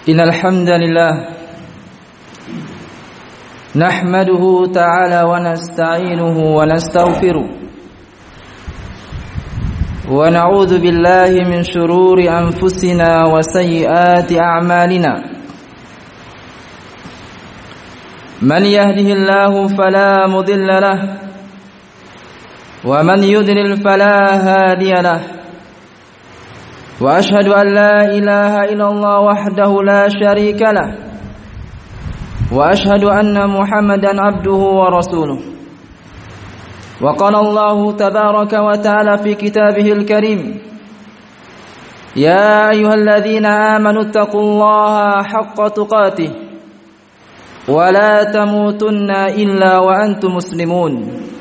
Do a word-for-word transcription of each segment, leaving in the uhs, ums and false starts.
إن الحمد لله نحمده تعالى ونستعينه ونستغفره ونعوذ بالله من شرور أنفسنا وسيئات أعمالنا من يهده الله فلا مضل له ومن يضلل فلا هادي له وأشهد أن لا إله إلا الله وحده لا شريك له وأشهد أن محمدا عبده ورسوله وقال الله تبارك وتعالى في كتابه الكريم يا أيها الذين آمنوا اتقوا الله حق تقاته ولا تموتن إلا وأنتم مسلمون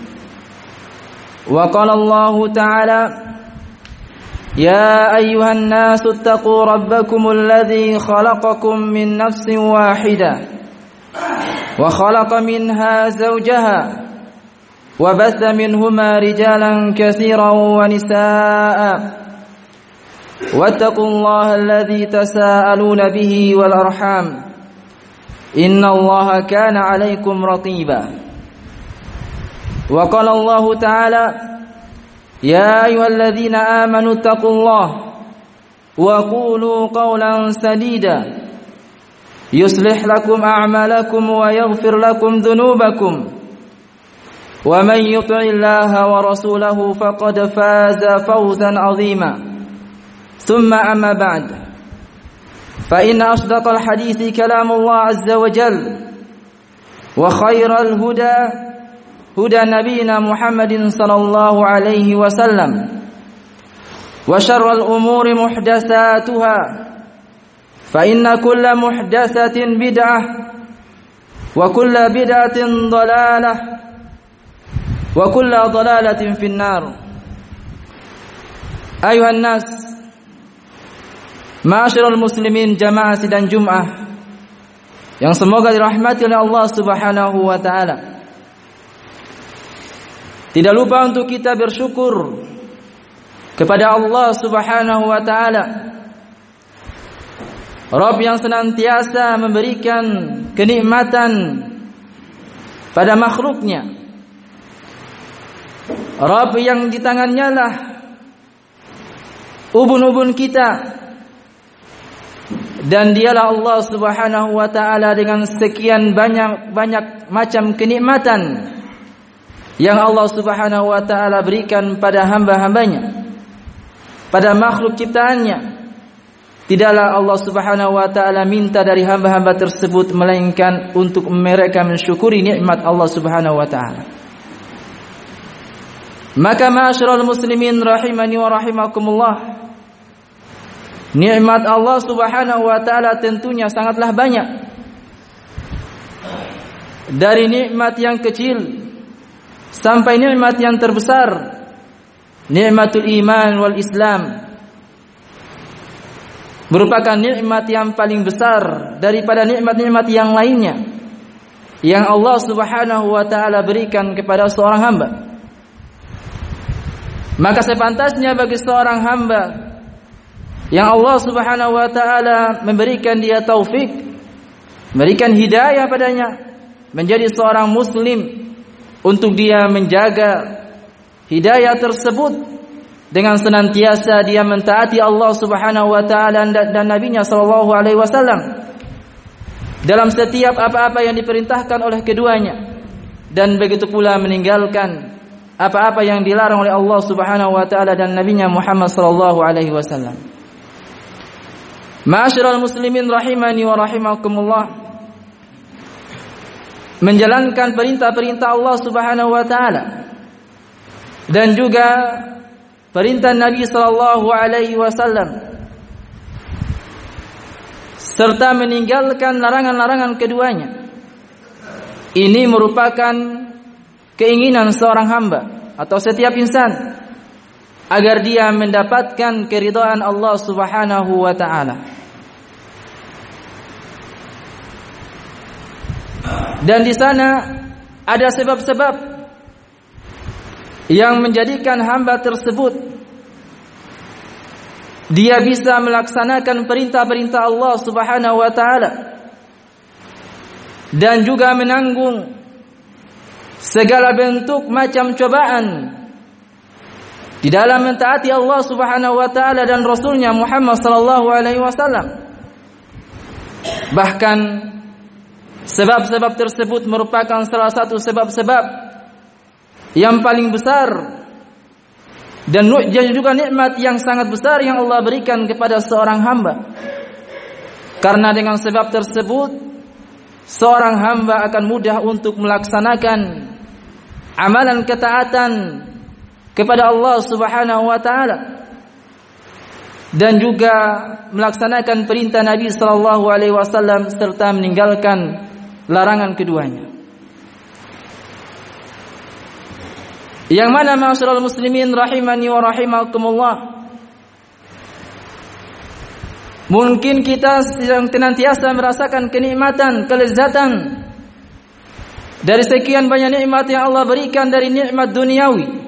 وقال الله تعالى يا أيها الناس اتقوا ربكم الذي خلقكم من نفس واحدة وخلق منها زوجها وبث منهما رجالا كثيرا ونساء واتقوا الله الذي تساءلون به والأرحام إن الله كان عليكم رقيبا وقال الله تعالى يا أيها الذين آمنوا اتقوا الله وقولوا قولا سديدا يصلح لكم أعمالكم ويغفر لكم ذنوبكم ومن يطع الله ورسوله فقد فاز فوزا عظيما ثم أما بعد فإن أصدق الحديث كلام الله عز وجل وخير الهدى هدى نبينا محمد صلى الله عليه وسلم وشر الأمور محدثاتها فإن كل محدثة بدعة وكل بدعة ضلالة وكل ضلالة في النار أيها الناس معاشر المسلمين jamaah sidang Jumat yang semoga dirahmati oleh Allah Subhanahu wa taala. Tidak lupa untuk kita bersyukur kepada Allah Subhanahu wa taala, Rabb yang senantiasa memberikan kenikmatan pada makhluknya, Rabb yang di tangannya lah ubun-ubun kita, dan dialah Allah Subhanahu wa taala dengan sekian banyak banyak macam kenikmatan yang Allah Subhanahu wa taala berikan pada hamba-hambanya, pada makhluk ciptaannya. Tidaklah Allah Subhanahu wa taala minta dari hamba-hamba tersebut melainkan untuk mereka mensyukuri nikmat Allah Subhanahu wa taala. Maka ma'asyiral muslimin rahimani wa rahimakumullah, nikmat Allah Subhanahu wa taala tentunya sangatlah banyak. Dari nikmat yang kecil sampai nikmat yang terbesar, nikmatul iman wal Islam, merupakan nikmat yang paling besar daripada nikmat-nikmat yang lainnya yang Allah Subhanahu wa taala berikan kepada seorang hamba. Maka sepantasnya bagi seorang hamba yang Allah Subhanahu wa taala memberikan dia taufik, memberikan hidayah padanya menjadi seorang muslim, untuk dia menjaga hidayah tersebut dengan senantiasa dia mentaati Allah Subhanahu wa taala dan Nabi-Nya sallallahu alaihi wasallam dalam setiap apa-apa yang diperintahkan oleh keduanya, dan begitu pula meninggalkan apa-apa yang dilarang oleh Allah Subhanahu wa taala dan Nabi-Nya Muhammad sallallahu alaihi wasallam. Ma'asyiral muslimin rahimani wa rahimakumullah, menjalankan perintah-perintah Allah Subhanahu wa taala dan juga perintah Nabi sallallahu alaihi wasallam, serta meninggalkan larangan-larangan keduanya, ini merupakan keinginan seorang hamba atau setiap insan agar dia mendapatkan keridhaan Allah Subhanahu wa taala. Dan di sana ada sebab-sebab yang menjadikan hamba tersebut dia bisa melaksanakan perintah-perintah Allah Subhanahu wa taala dan juga menanggung segala bentuk macam cobaan di dalam mentaati Allah Subhanahu wa taala dan Rasulnya Muhammad sallallahu alaihi wasallam. Bahkan sebab-sebab tersebut merupakan salah satu sebab-sebab yang paling besar dan juga nikmat yang sangat besar yang Allah berikan kepada seorang hamba. Karena dengan sebab tersebut seorang hamba akan mudah untuk melaksanakan amalan ketaatan kepada Allah Subhanahu wa taala dan juga melaksanakan perintah Nabi sallallahu alaihi wasallam serta meninggalkan larangan keduanya. Yang mana ma'asyiral muslimin rahimani wa rahimakumullah, mungkin kita sedang senantiasa merasakan kenikmatan, kelezatan dari sekian banyak nikmat yang Allah berikan dari nikmat duniawi.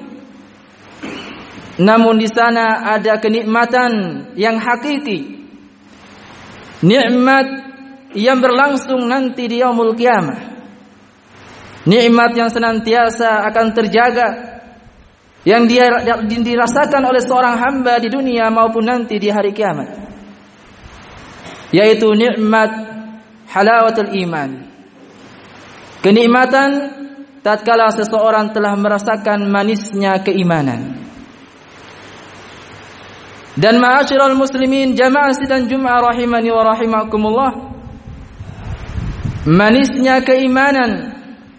Namun di sana ada kenikmatan yang hakiki, nikmat yang berlangsung nanti di yaumul qiyamah, nikmat yang senantiasa akan terjaga, yang dia dirasakan oleh seorang hamba di dunia maupun nanti di hari kiamat, yaitu nikmat halawatul iman, kenikmatan tatkala seseorang telah merasakan manisnya keimanan. Dan ma'asyiral muslimin jamaah sidang Jumat rahimani wa rahimakumullah, manisnya keimanan,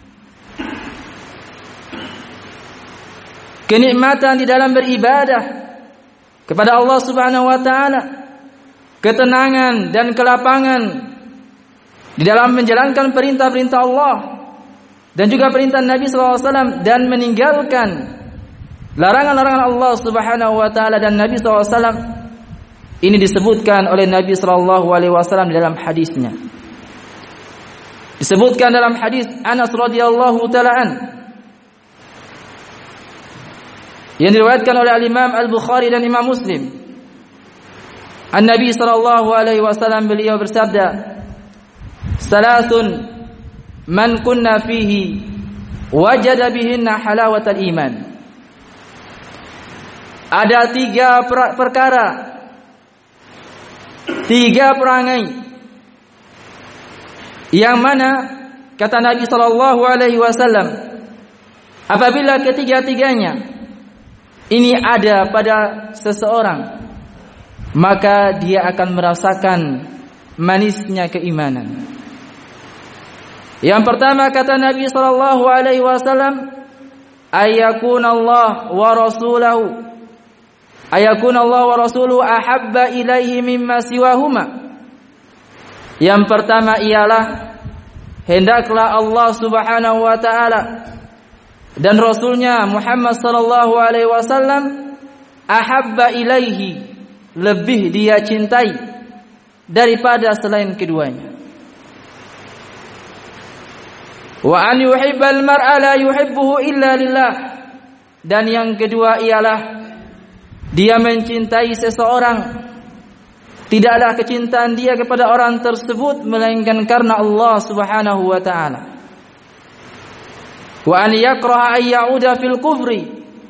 kenikmatan di dalam beribadah kepada Allah Subhanahu wa taala, ketenangan dan kelapangan di dalam menjalankan perintah-perintah Allah dan juga perintah Nabi sallallahu alaihi wasallam dan meninggalkan larangan-larangan Allah Subhanahu wa taala dan Nabi sallallahu alaihi wasallam. Ini disebutkan oleh Nabi sallallahu alaihi wasallam di dalam hadisnya. Disebutkan dalam hadis Anas radhiyallahu taala an yang diriwayatkan oleh Al-Imam Al-Bukhari dan Imam Muslim. An-Nabi sallallahu alaihi wasallam beliau bersabda, "Salatun man kunna fihi wajada bihinna halawatal iman." Ada tiga perkara, tiga perangai yang mana kata Nabi sallallahu alaihi wasallam, apabila ketiga-tiganya ini ada pada seseorang, maka dia akan merasakan manisnya keimanan. Yang pertama kata Nabi sallallahu alaihi wasallam, ayakunallah wa rasulahu ayakun Allah wa rasuluhu ahabba ilaihi mimma siwahuma. Yang pertama ialah hendaklah Allah Subhanahu wa taala dan Rasulnya Muhammad sallallahu alaihi wasallam ahabba ilaihi, lebih dia cintai daripada selain keduanya. Wa an yuhibbal mar'a la yuhibbuhu illa lillah. Dan yang kedua ialah dia mencintai seseorang, tidaklah kecintaan dia kepada orang tersebut melainkan karena Allah Subhanahu wa taala. Wa an yakraha ay ya'uda fil kufri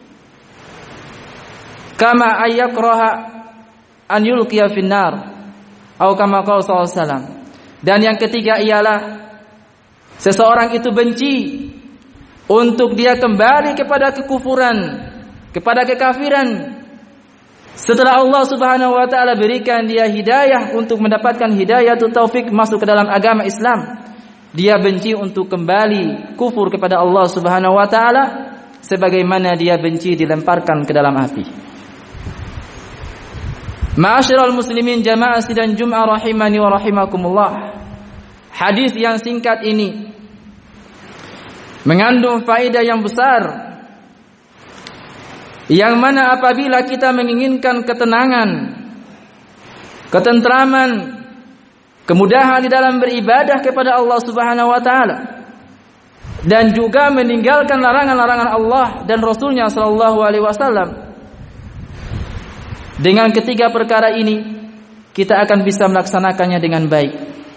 kama ay yakraha an yulqiya fin nar atau kama qala sallallahu alaihi wasallam. Dan yang ketiga ialah seseorang itu benci untuk dia kembali kepada kekufuran, kepada kekafiran, setelah Allah Subhanahu wa taala berikan dia hidayah untuk mendapatkan hidayah atau taufik masuk ke dalam agama Islam, dia benci untuk kembali kufur kepada Allah Subhanahu wa taala sebagaimana dia benci dilemparkan ke dalam api. Ma'asyiral muslimin jamaah sidang Jumat rahimani wa rahimakumullah, hadis yang singkat ini mengandung faedah yang besar, yang mana apabila kita menginginkan ketenangan, ketentraman, kemudahan di dalam beribadah kepada Allah Subhanahu wa taala dan juga meninggalkan larangan-larangan Allah dan Rasulnya sallallahu alaihi wasallam, Dengan ketiga perkara ini kita akan bisa melaksanakannya dengan baik.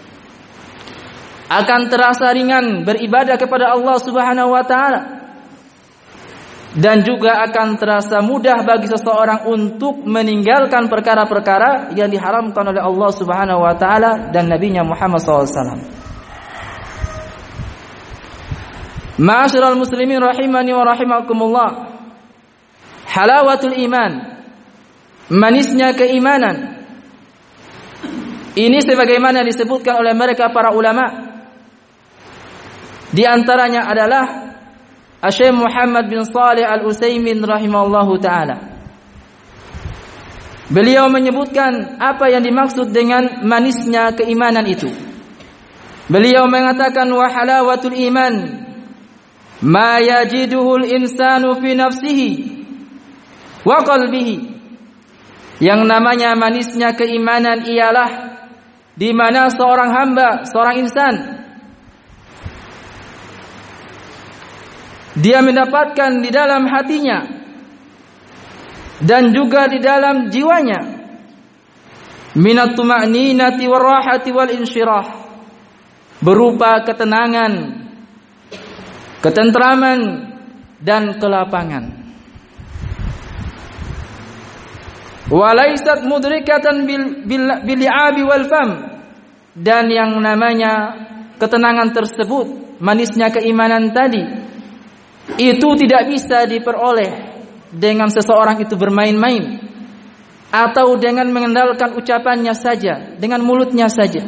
Akan terasa ringan beribadah kepada Allah Subhanahu wa taala. Dan juga akan terasa mudah bagi seseorang untuk meninggalkan perkara-perkara yang diharamkan oleh Allah Subhanahu wa taala dan Nabi-Nya Muhammad sallallahu alaihi wasallam. Ma'asyiral muslimin rahimani wa rahimakumullah. Halawatul iman, manisnya keimanan. Ini sebagaimana disebutkan oleh mereka para ulama. Di antaranya adalah Syekh Muhammad bin Shalih Al-Utsaimin rahimahullahu taala. Beliau menyebutkan apa yang dimaksud dengan manisnya keimanan itu. Beliau mengatakan wa halawatul iman ma yajiduhul insanu fi nafsihi wa qalbihi. Yang namanya manisnya keimanan ialah di mana seorang hamba, seorang insan, dia mendapatkan di dalam hatinya dan juga di dalam jiwanya minat tuma'ninati warahati wal insyirah, berupa ketenangan, ketentraman dan kelapangan. Walaysat mudrikatan bil bil'abi wal fam, dan yang namanya ketenangan tersebut, manisnya keimanan tadi, itu tidak bisa diperoleh dengan seseorang itu bermain-main atau dengan mengandalkan ucapannya saja, dengan mulutnya saja.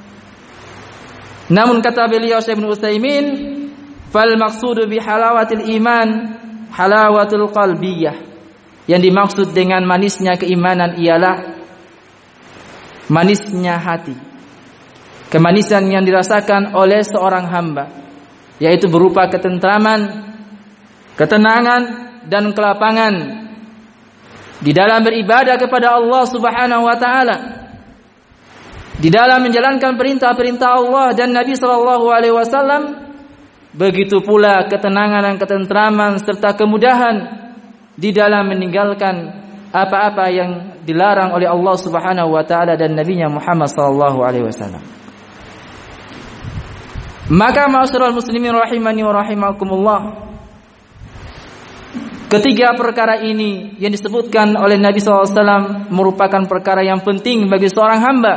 Namun kata beliau Syekh Ibnu Utsaimin, fal maqsudu bi halawatil iman halawatul qalbiyah. Yang dimaksud dengan manisnya keimanan ialah manisnya hati, kemanisan yang dirasakan oleh seorang hamba, yaitu berupa ketentraman, ketenangan dan kelapangan di dalam beribadah kepada Allah Subhanahu wa taala, di dalam menjalankan perintah-perintah Allah dan Nabi sallallahu alaihi wasallam. Begitu pula ketenangan dan ketentraman serta kemudahan di dalam meninggalkan apa-apa yang dilarang oleh Allah Subhanahu wa taala dan Nabi-Nya Muhammad sallallahu alaihi wasallam. Maka ma'asyiral muslimin rahimani wa rahimakumullah, ketiga perkara ini yang disebutkan oleh Nabi sallallahu alaihi wasallam merupakan perkara yang penting bagi seorang hamba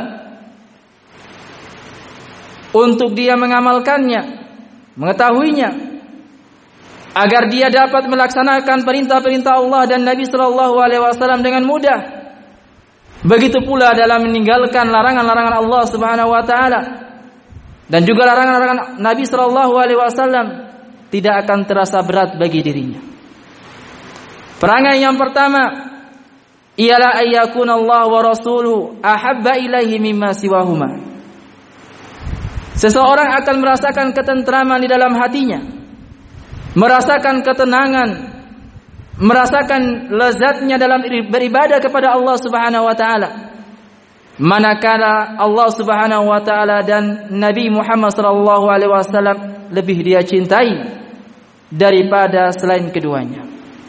untuk dia mengamalkannya, mengetahuinya, agar dia dapat melaksanakan perintah-perintah Allah dan Nabi sallallahu alaihi wasallam dengan mudah. Begitu pula dalam meninggalkan larangan-larangan Allah Subhanahu wa taala dan juga larangan-larangan Nabi sallallahu alaihi wasallam tidak akan terasa berat bagi dirinya. Perangai yang pertama ialah ayyakuna Allah wa rasuluhu ahabba ilaihi mimma siwahuma. Seseorang akan merasakan ketentraman di dalam hatinya, merasakan ketenangan, merasakan lezatnya dalam beribadah kepada Allah Subhanahu wa taala, manakala Allah Subhanahu wa taala dan Nabi Muhammad sallallahu alaihi wasallam lebih dia cintai daripada selain keduanya.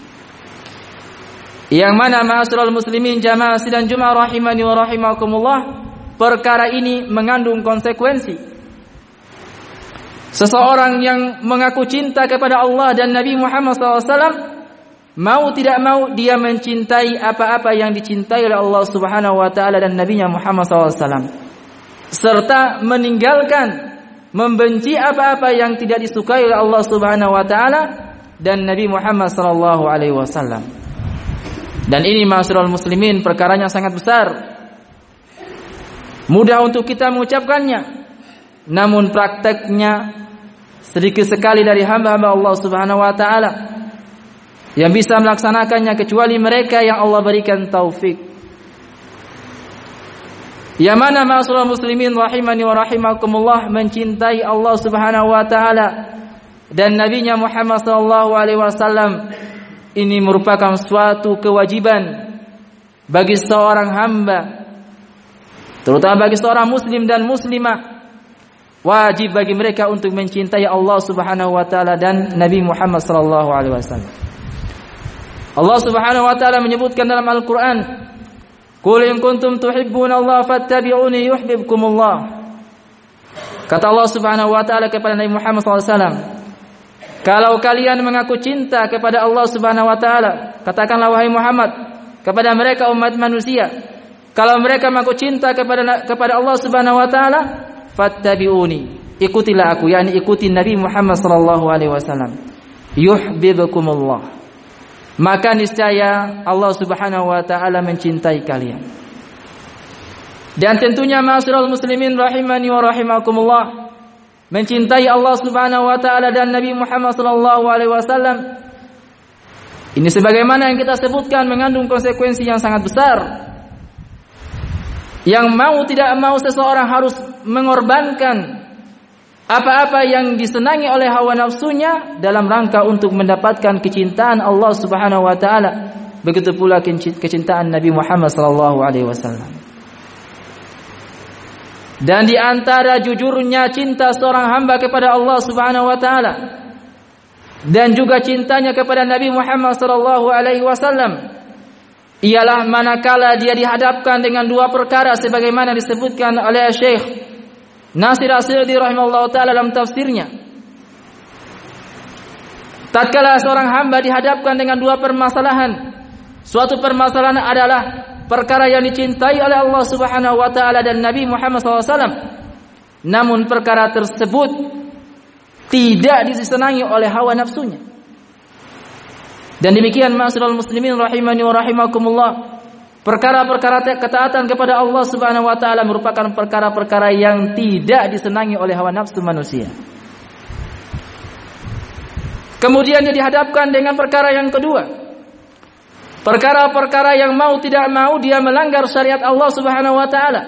Yang mana ma'asyiral muslimin jamaah sidang Jumat rahimani wa rahimakumullah, perkara ini mengandung konsekuensi. Seseorang yang mengaku cinta kepada Allah dan Nabi Muhammad sallallahu alaihi wasallam, mau tidak mau dia mencintai apa-apa yang dicintai oleh Allah Subhanahu wa taala dan Nabi-Nya Muhammad sallallahu alaihi wasallam, serta meninggalkan, membenci apa-apa yang tidak disukai oleh Allah Subhanahu wa taala dan Nabi Muhammad sallallahu alaihi wasallam. Dan ini ma'asyiral muslimin perkaranya sangat besar. Mudah untuk kita mengucapkannya, namun prakteknya sedikit sekali dari hamba-hamba Allah Subhanahu wa taala yang bisa melaksanakannya kecuali mereka yang Allah berikan taufik. Yang mana ma'asyiral muslimin rahimani wa rahimakumullah, mencintai Allah Subhanahu wa taala dan Nabi-Nya Muhammad sallallahu alaihi wasallam ini merupakan suatu kewajiban bagi seorang hamba, terutama bagi seorang muslim dan muslimah. Wajib bagi mereka untuk mencintai Allah Subhanahu wa taala dan Nabi Muhammad sallallahu alaihi wasallam. Allah Subhanahu wa taala menyebutkan dalam Al-Qur'an, Qul in kuntum tuhibbunallaha fattabi'uni yuhibbukumullah. Kata Allah Subhanahu wa taala kepada Nabi Muhammad sallallahu alaihi wasallam, kalau kalian mengaku cinta kepada Allah Subhanahu wa taala, katakanlah wahai Muhammad kepada mereka umat manusia, kalau mereka mengaku cinta kepada kepada Allah Subhanahu wa taala, fattabi'uni, ikutilah aku, yakni ikuti Nabi Muhammad sallallahu alaihi wasallam. Yuhibbukumullah. Maka niscaya Allah Subhanahu wa taala mencintai kalian. Dan tentunya ma'asyiral muslimin rahimani wa rahimakumullah, mencintai Allah Subhanahu wa taala dan Nabi Muhammad sallallahu alaihi wasallam ini sebagaimana yang kita sebutkan mengandung konsekuensi yang sangat besar. Yang mau tidak mau seseorang harus mengorbankan apa-apa yang disenangi oleh hawa nafsunya dalam rangka untuk mendapatkan kecintaan Allah Subhanahu wa taala. Begitu pula kecintaan Nabi Muhammad sallallahu alaihi wasallam. Dan di antara jujurnya cinta seorang hamba kepada Allah Subhanahu wa taala dan juga cintanya kepada Nabi Muhammad sallallahu alaihi wasallam ialah manakala dia dihadapkan dengan dua perkara sebagaimana disebutkan oleh Syekh Nasir As-Sa'di rahimahullahu taala dalam tafsirnya. Tatkala seorang hamba dihadapkan dengan dua permasalahan, suatu permasalahan adalah perkara yang dicintai oleh Allah Subhanahu wa taala dan Nabi Muhammad sallallahu alaihi wasallam, namun perkara tersebut tidak disenangi oleh hawa nafsunya. Dan demikian ma'asyiral muslimin rahimani wa rahimakumullah, perkara-perkara ketaatan kepada Allah Subhanahu wa taala merupakan perkara-perkara yang tidak disenangi oleh hawa nafsu manusia. Kemudian dia dihadapkan dengan perkara yang kedua, perkara-perkara yang mau tidak mau dia melanggar syariat Allah Subhanahu wa taala,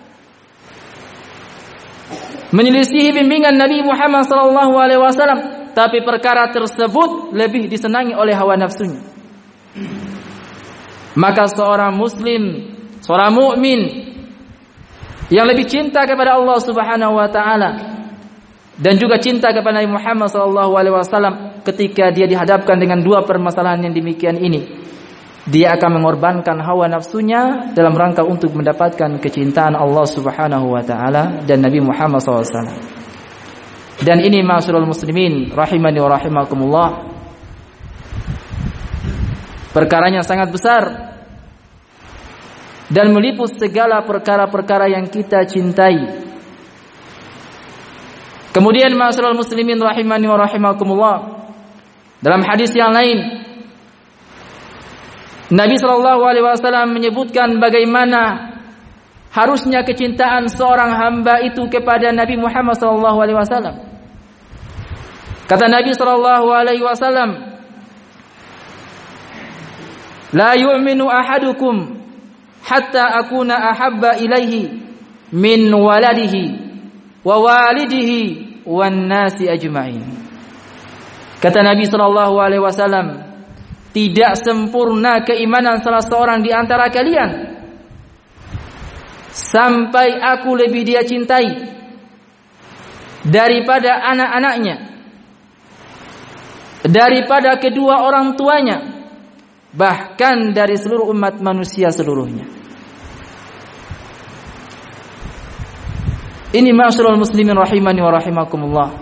menyelisihi bimbingan Nabi Muhammad sallallahu alaihi wasallam, tapi perkara tersebut lebih disenangi oleh hawa nafsunya. Maka seorang muslim, seorang mukmin yang lebih cinta kepada Allah Subhanahu wa taala dan juga cinta kepada Nabi Muhammad sallallahu alaihi wasallam, ketika dia dihadapkan dengan dua permasalahan yang demikian ini, dia akan mengorbankan hawa nafsunya dalam rangka untuk mendapatkan kecintaan Allah Subhanahu wa taala dan Nabi Muhammad sallallahu alaihi wasallam. Dan ini ma'asyiral muslimin rahimani wa rahimakumullah, perkaranya sangat besar dan meliput segala perkara-perkara yang kita cintai. Kemudian ma'asyiral muslimin rahimani wa rahimakumullah, dalam hadis yang lain Nabi sallallahu alaihi wasallam menyebutkan bagaimana harusnya kecintaan seorang hamba itu kepada Nabi Muhammad sallallahu alaihi wasallam. Kata Nabi sallallahu alaihi wasallam, "La yu'minu ahadukum hatta akuna ahabba ilaihi min waladihi wa walidihi wan nasi ajma'in." Kata Nabi sallallahu alaihi wasallam, tidak sempurna keimanan salah seorang di antara kalian sampai aku lebih dia cintai daripada anak-anaknya, daripada kedua orang tuanya, bahkan dari seluruh umat manusia seluruhnya. Ini ma'asyiral muslimin rahimani wa rahimakumullah,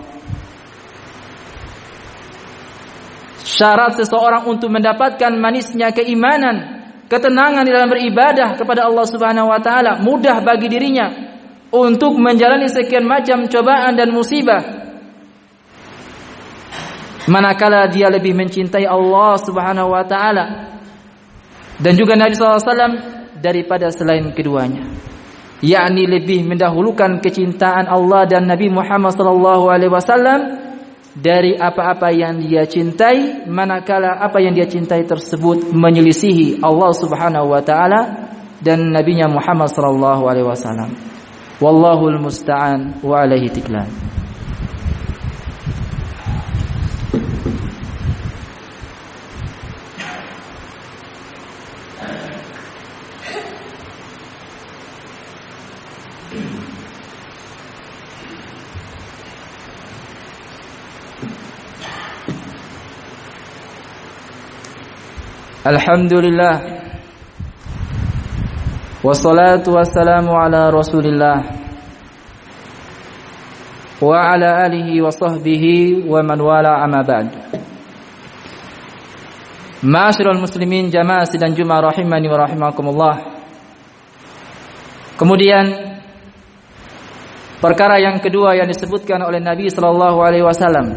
syarat seseorang untuk mendapatkan manisnya keimanan, ketenangan di dalam beribadah kepada Allah Subhanahu wa taala, mudah bagi dirinya untuk menjalani sekian macam cobaan dan musibah manakala dia lebih mencintai Allah Subhanahu wa taala dan juga Nabi sallallahu alaihi wasallam daripada selain keduanya, yakni lebih mendahulukan kecintaan Allah dan Nabi Muhammad sallallahu alaihi wasallam dari apa-apa yang dia cintai, manakala apa yang dia cintai tersebut menyelisihi Allah Subhanahu wa taala dan nabinya Muhammad sallallahu alaihi wasallam. Wallahul musta'an wa alaihi tiklan. Alhamdulillah, Wassalatu wassalamu ala Rasulillah wa ala alihi wa sahbihi wa man wala amma ba'd. Ma'asyiral muslimin jamaah sidang Jumat rahimani wa rahimakumullah. Kemudian perkara yang kedua yang disebutkan oleh Nabi sallallahu alaihi wasallam,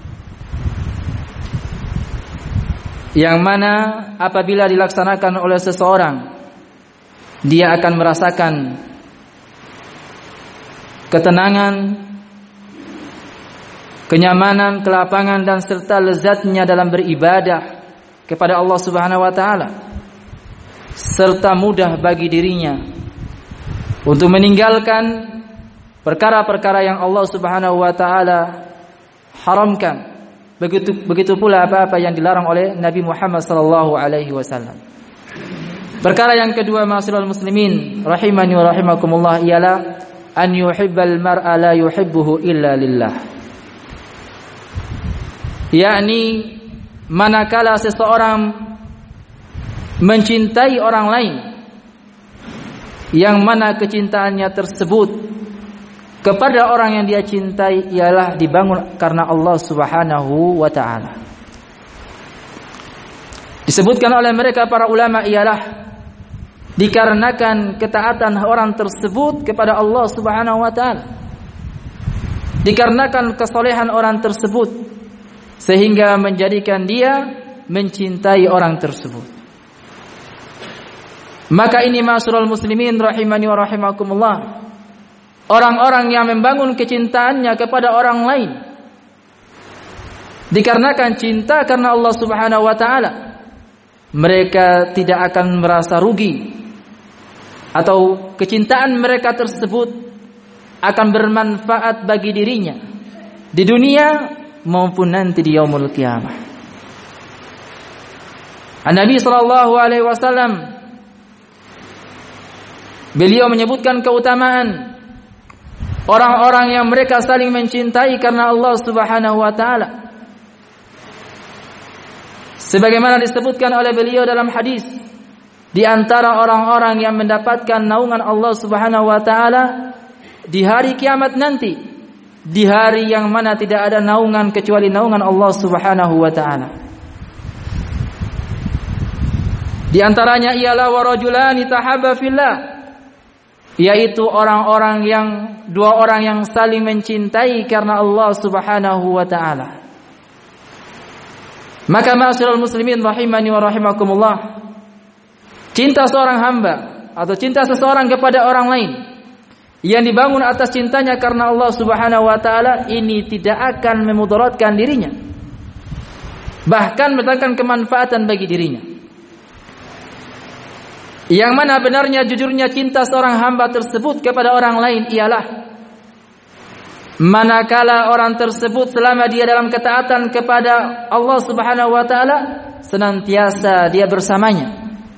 yang mana apabila dilaksanakan oleh seseorang, dia akan merasakan ketenangan, kenyamanan, kelapangan dan serta lezatnya dalam beribadah kepada Allah Subhanahu wa taala, serta mudah bagi dirinya untuk meninggalkan perkara-perkara yang Allah Subhanahu wa taala haramkan. Begitu begitu pula apa-apa yang dilarang oleh Nabi Muhammad sallallahu alaihi wasallam. Perkara yang kedua, ma'asyiral muslimin rahimani wa rahimakumullah, ialah an yuhibbal mar'a la yuhibbuhu illa lillah. Yakni manakala seseorang mencintai orang lain, yang mana kecintaannya tersebut kepada orang yang dia cintai ialah dibangun karena Allah Subhanahu wa taala. Disebutkan oleh mereka para ulama ialah dikarenakan ketaatan orang tersebut kepada Allah Subhanahu wa taala, dikarenakan kesolehan orang tersebut sehingga menjadikan dia mencintai orang tersebut. Maka ini ma'asyiral muslimin rahimani wa rahimakumullah, orang-orang yang membangun kecintaannya kepada orang lain dikarenakan cinta karena Allah Subhanahu wa taala, mereka tidak akan merasa rugi, atau kecintaan mereka tersebut akan bermanfaat bagi dirinya di dunia maupun nanti di yaumul qiyamah. An-Nabi sallallahu alaihi wasallam, beliau menyebutkan keutamaan orang-orang yang mereka saling mencintai karena Allah Subhanahu wa taala. Sebagaimana disebutkan oleh beliau dalam hadis, di antara orang-orang yang mendapatkan naungan Allah Subhanahu wa taala di hari kiamat nanti, di hari yang mana tidak ada naungan kecuali naungan Allah Subhanahu wa taala. Di antaranya ialah warajulani tahabba fillah, yaitu orang-orang yang dua orang yang saling mencintai karena Allah Subhanahu wa taala. Maka ma'asyiral muslimin rahimani wa rahimakumullah, cinta seorang hamba atau cinta seseorang kepada orang lain yang dibangun atas cintanya karena Allah Subhanahu wa taala ini tidak akan memudaratkan dirinya, bahkan mendatangkan kemanfaatan bagi dirinya. Yang mana benarnya jujurnya cinta seorang hamba tersebut kepada orang lain ialah manakala orang tersebut selama dia dalam ketaatan kepada Allah Subhanahu wa taala senantiasa dia bersamanya.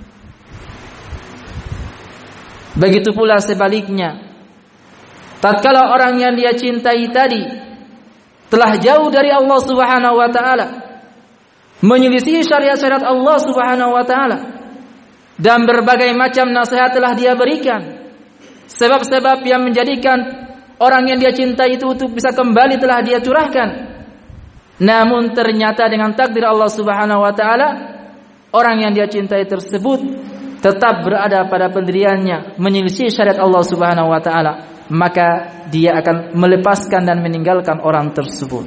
Begitu pula sebaliknya, tatkala orang yang dia cintai tadi telah jauh dari Allah Subhanahu wa taala, menyelisih syariat-syariat Allah Subhanahu wa taala, dan berbagai macam nasihat telah dia berikan, sebab-sebab yang menjadikan orang yang dia cintai itu untuk bisa kembali telah dia curahkan, namun ternyata dengan takdir Allah Subhanahu wa taala orang yang dia cintai tersebut tetap berada pada pendiriannya, menyelisih syariat Allah Subhanahu wa taala, maka dia akan melepaskan dan meninggalkan orang tersebut.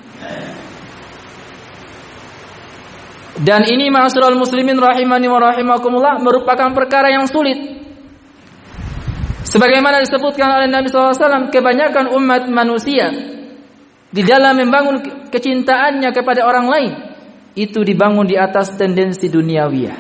Dan ini ma'asyiral muslimin rahimani wa rahimakumullah merupakan perkara yang sulit. Sebagaimana disebutkan oleh Nabi sallallahu alaihi wasallam, kebanyakan umat manusia di dalam membangun kecintaannya kepada orang lain itu dibangun di atas tendensi duniawiyah.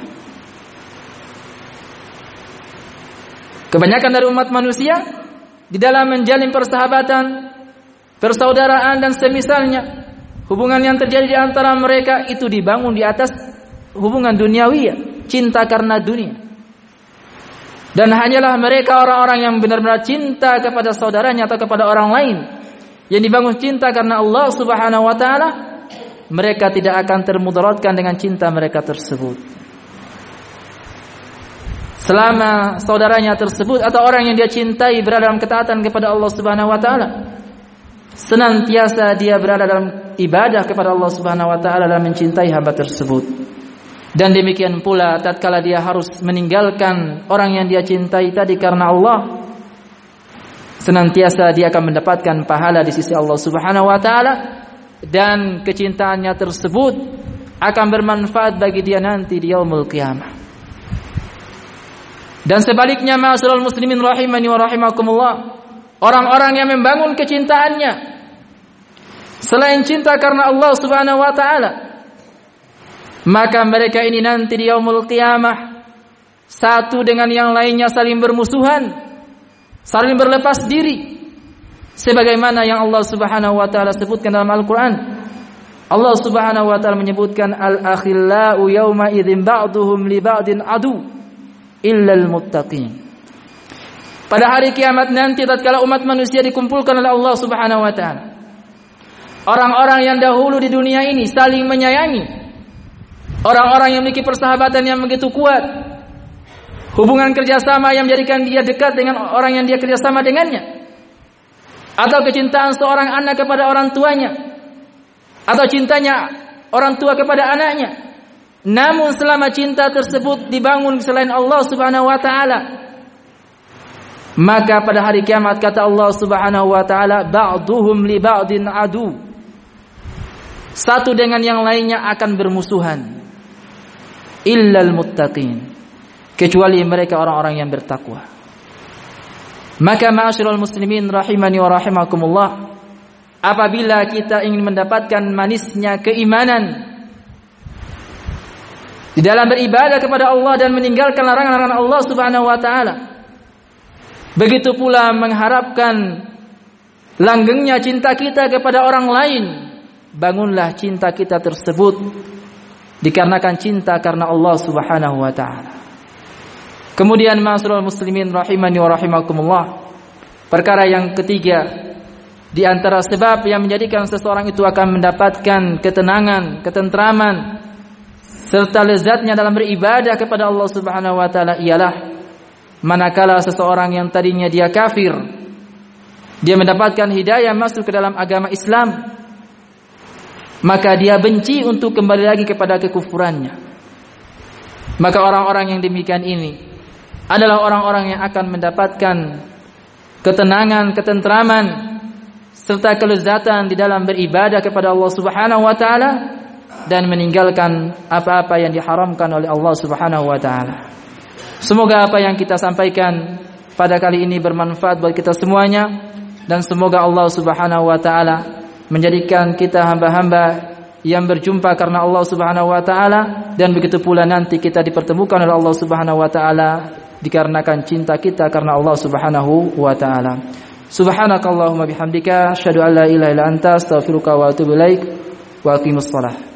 Kebanyakan dari umat manusia di dalam menjalin persahabatan, persaudaraan dan semisalnya, hubungan yang terjadi di antara mereka itu dibangun di atas hubungan duniawiyah, cinta karena dunia. Dan hanyalah mereka orang-orang yang benar-benar cinta kepada saudaranya atau kepada orang lain, yang dibangun cinta karena Allah Subhanahu wa taala, mereka tidak akan termudaratkan dengan cinta mereka tersebut. selama saudaranya tersebut atau orang yang dia cintai berada dalam ketaatan kepada Allah Subhanahu wa taala, senantiasa dia berada dalam ibadah kepada Allah Subhanahu wa taala dan mencintai hamba tersebut. Dan demikian pula tatkala dia harus meninggalkan orang yang dia cintai tadi karena Allah, senantiasa dia akan mendapatkan pahala di sisi Allah Subhanahu wa taala, dan kecintaannya tersebut akan bermanfaat bagi dia nanti di yaumul qiyamah. Dan sebaliknya, ma'asyiral muslimin rahimani wa rahimakumullah, orang-orang yang membangun kecintaannya selain cinta karena Allah Subhanahu wa taala, maka mereka ini nanti di yaumul qiyamah satu dengan yang lainnya saling bermusuhan, saling berlepas diri, sebagaimana yang Allah Subhanahu wa taala sebutkan dalam Al-Qur'an. Allah Subhanahu wa taala menyebutkan al-akhillau yauma idzin ba'duhum li ba'din adu illal muttaqin. Pada hari kiamat nanti tatkala umat manusia dikumpulkan oleh Allah Subhanahu wa taala, orang-orang yang dahulu di dunia ini saling menyayangi, orang-orang yang memiliki persahabatan yang begitu kuat, hubungan kerjasama yang menjadikan dia dekat dengan orang yang dia kerjasama dengannya, atau kecintaan seorang anak kepada orang tuanya, atau cintanya orang tua kepada anaknya. Namun selama cinta tersebut dibangun selain Allah Subhanahu wa taala, maka pada hari kiamat kata Allah Subhanahu wa taala, ba'duhum li ba'din adu, satu dengan yang lainnya akan bermusuhan, illal muttaqin, kecuali mereka orang-orang yang bertakwa. Maka ma'asyiral muslimin rahimani wa rahimakumullah, apabila kita ingin mendapatkan manisnya keimanan di dalam beribadah kepada Allah dan meninggalkan larangan-larangan Allah Subhanahu wa taala, begitu pula mengharapkan langgengnya cinta kita kepada orang lain, bangunlah cinta kita tersebut dikarenakan cinta karena Allah Subhanahu wa taala. Kemudian ma'asyiral muslimin rahimani wa rahimakumullah, perkara yang ketiga di antara sebab yang menjadikan seseorang itu akan mendapatkan ketenangan, ketentraman serta lezatnya dalam beribadah kepada Allah Subhanahu wa taala ialah manakala seseorang yang tadinya dia kafir, dia mendapatkan hidayah masuk ke dalam agama Islam, maka dia benci untuk kembali lagi kepada kekufurannya. Maka orang-orang yang demikian ini adalah orang-orang yang akan mendapatkan ketenangan, ketentraman serta kelezatan di dalam beribadah kepada Allah Subhanahu wa taala dan meninggalkan apa-apa yang diharamkan oleh Allah Subhanahu wa taala. Semoga apa yang kita sampaikan pada kali ini bermanfaat buat kita semuanya, dan semoga Allah Subhanahu wa taala menjadikan kita hamba-hamba yang berjumpa karena Allah Subhanahu wa taala, dan begitu pula nanti kita dipertemukan oleh Allah Subhanahu wa taala dikarenakan cinta kita karena Allah Subhanahu wa taala. Subhanakallahumma bihamdika asyhadu an la ilaha illa anta astaghfiruka wa atubu ilaik wa aqimus shalah.